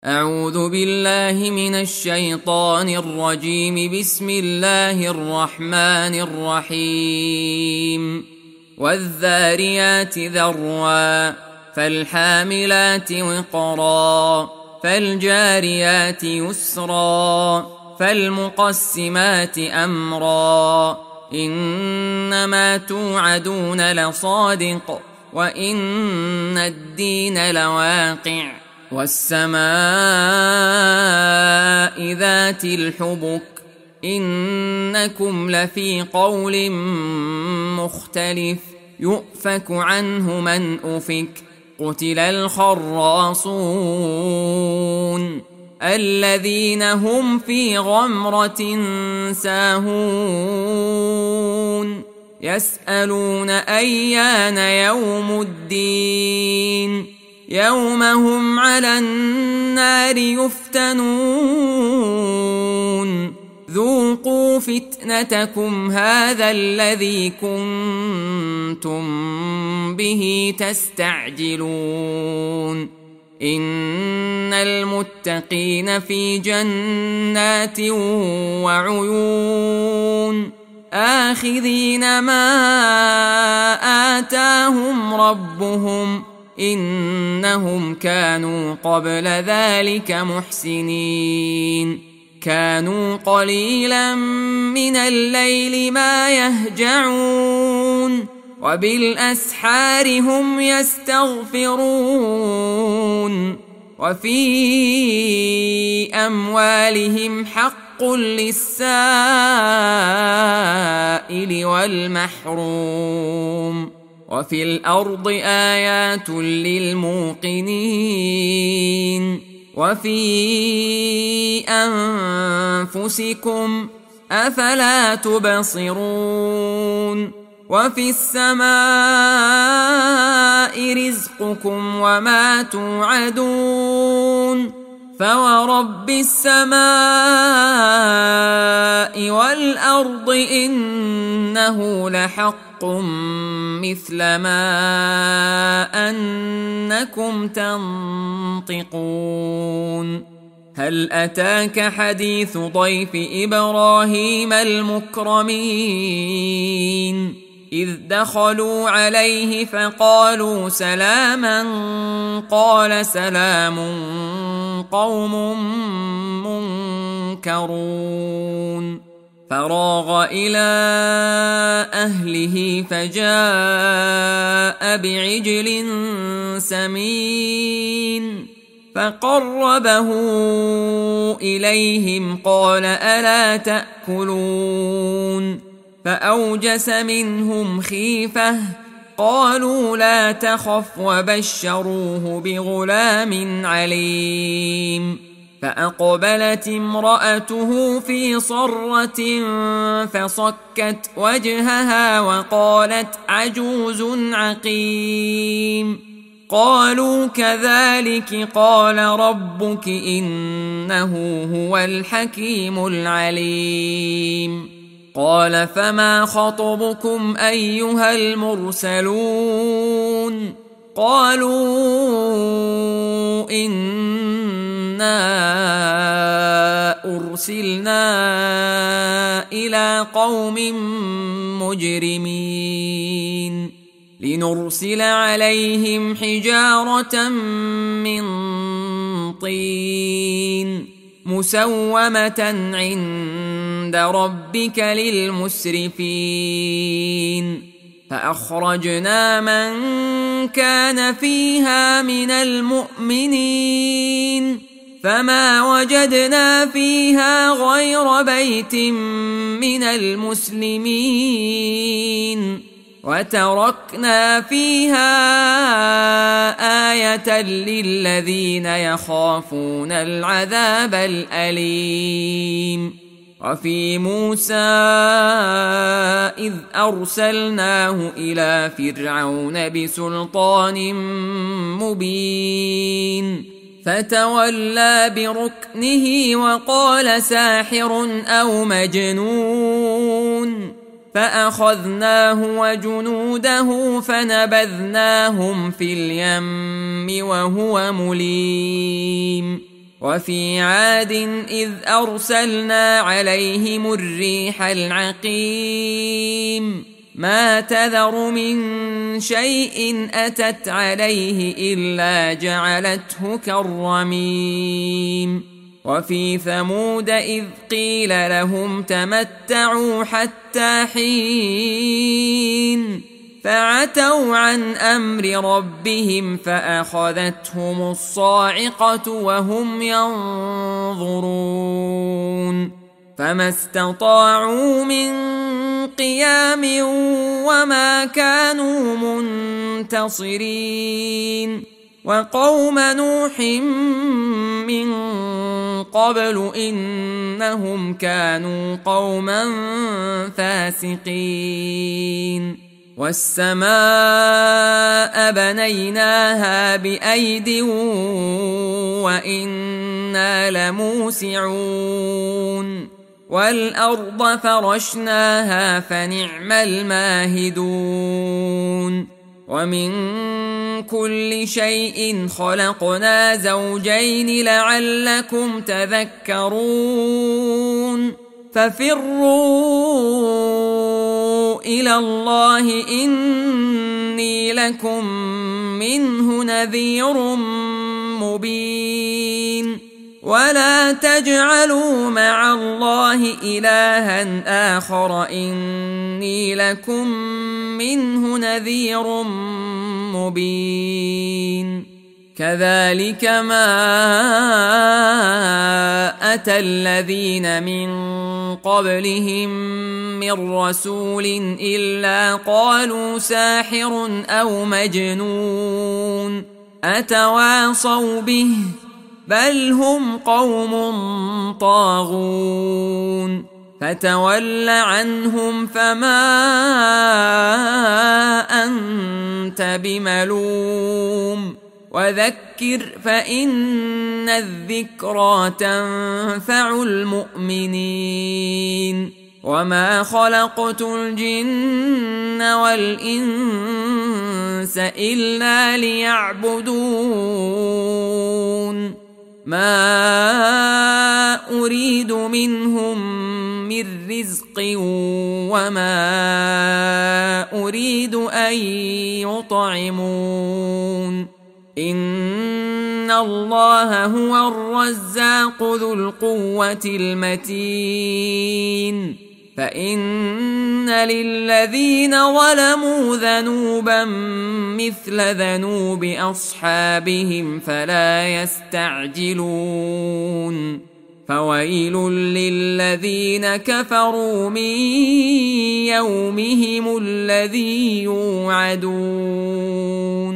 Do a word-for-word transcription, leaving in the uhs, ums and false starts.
أعوذ بالله من الشيطان الرجيم. بسم الله الرحمن الرحيم. والذاريات ذروا فالحاملات وقرا فالجاريات يسرا فالمقسمات أمرا إنما توعدون لصادق وإن الدين لواقع والسماء ذات الحبك إنكم لفي قول مختلف يؤفك عنه من أفك قتل الخراصون الذين هم في غمرة ساهون يسألون أيان يوم الدين يوم هم على النار يفتنون ذوقوا فتنتكم هذا الذي كنتم به تستعجلون إن المتقين في جنات وعيون آخذين ما آتاهم ربهم إنهم كانوا قبل ذلك محسنين كانوا قليلا من الليل ما يهجعون وبالأسحار هم يستغفرون وفي أموالهم حق للسائل والمحروم وفي الأرض آيات للموقنين وفي أنفسكم أفلا تبصرون وفي السماء رزقكم وما توعدون فورب السماء والأرض إنه لحق مثل ما أنكم تنطقون هل أتاك حديث ضيف إبراهيم المكرمين إذ دخلوا عليه فقالوا سلاما قال سلام قوم منكرون فراغ إلى أهله فجاء بعجل سمين فقربه إليهم قال ألا تأكلون فأوجس منهم خيفة قالوا لا تخف وبشروه بغلام عليم فأقبلت امرأته في صرة فصكت وجهها وقالت عجوز عقيم قالوا كذلك قال ربك إنه هو الحكيم العليم قال فما خطبكم أيها المرسلون قالوا إنا أرسلنا إلى قوم مجرمين لنرسل عليهم حجارة من طين مسومة عند ربك للمسرفين فأخرجنا من كان فيها من المؤمنين فما وجدنا فيها غير بيت من المسلمين وتركنا فيها آية للذين يخافون العذاب الأليم وفي موسى إذ أرسلناه إلى فرعون بسلطان مبين فتولى بركنه وقال ساحر أو مجنون فأخذناه وجنوده فنبذناهم في اليم وهو مليم وفي عاد إذ أرسلنا عليهم الريح العقيم ما تذر من شيء أتت عليه إلا جعلته كالرميم وفي ثمود إذ قيل لهم تمتعوا حتى حين فعتوا عن أمر ربهم فأخذتهم الصاعقة وهم ينظرون فما استطاعوا من قيام وما كانوا منتصرين وقوم نوح من قبل إنهم كانوا قوما فاسقين والسماء بنيناها بأيد وإنا لموسعون والأرض فرشناها فنعم الماهدون ومن كل شيء خلقنا زوجين لعلكم تذكرون ففروا إلى الله إني لكم منه نذير مبين ولا تجعلوا مع الله إلها آخر إني لكم منه نذير مبين كذلك ما أتى الذين من قبلهم من رسول إلا قالوا ساحر أو مجنون أتواصوا به بل هم قوم طاغون فتول عنهم فما أنت بملوم وذكر فإن الذكرى تنفع المؤمنين وما خلقت الجن والإنس إلا ليعبدون ما أريد منهم من رزق وما أريد أن يطعمون إن الله هو الرزاق ذو القوة المتين فإن للذين ظلموا ذنوبا مثل ذنوب أصحابهم فلا يستعجلون فويل للذين كفروا من يومهم الذي يوعدون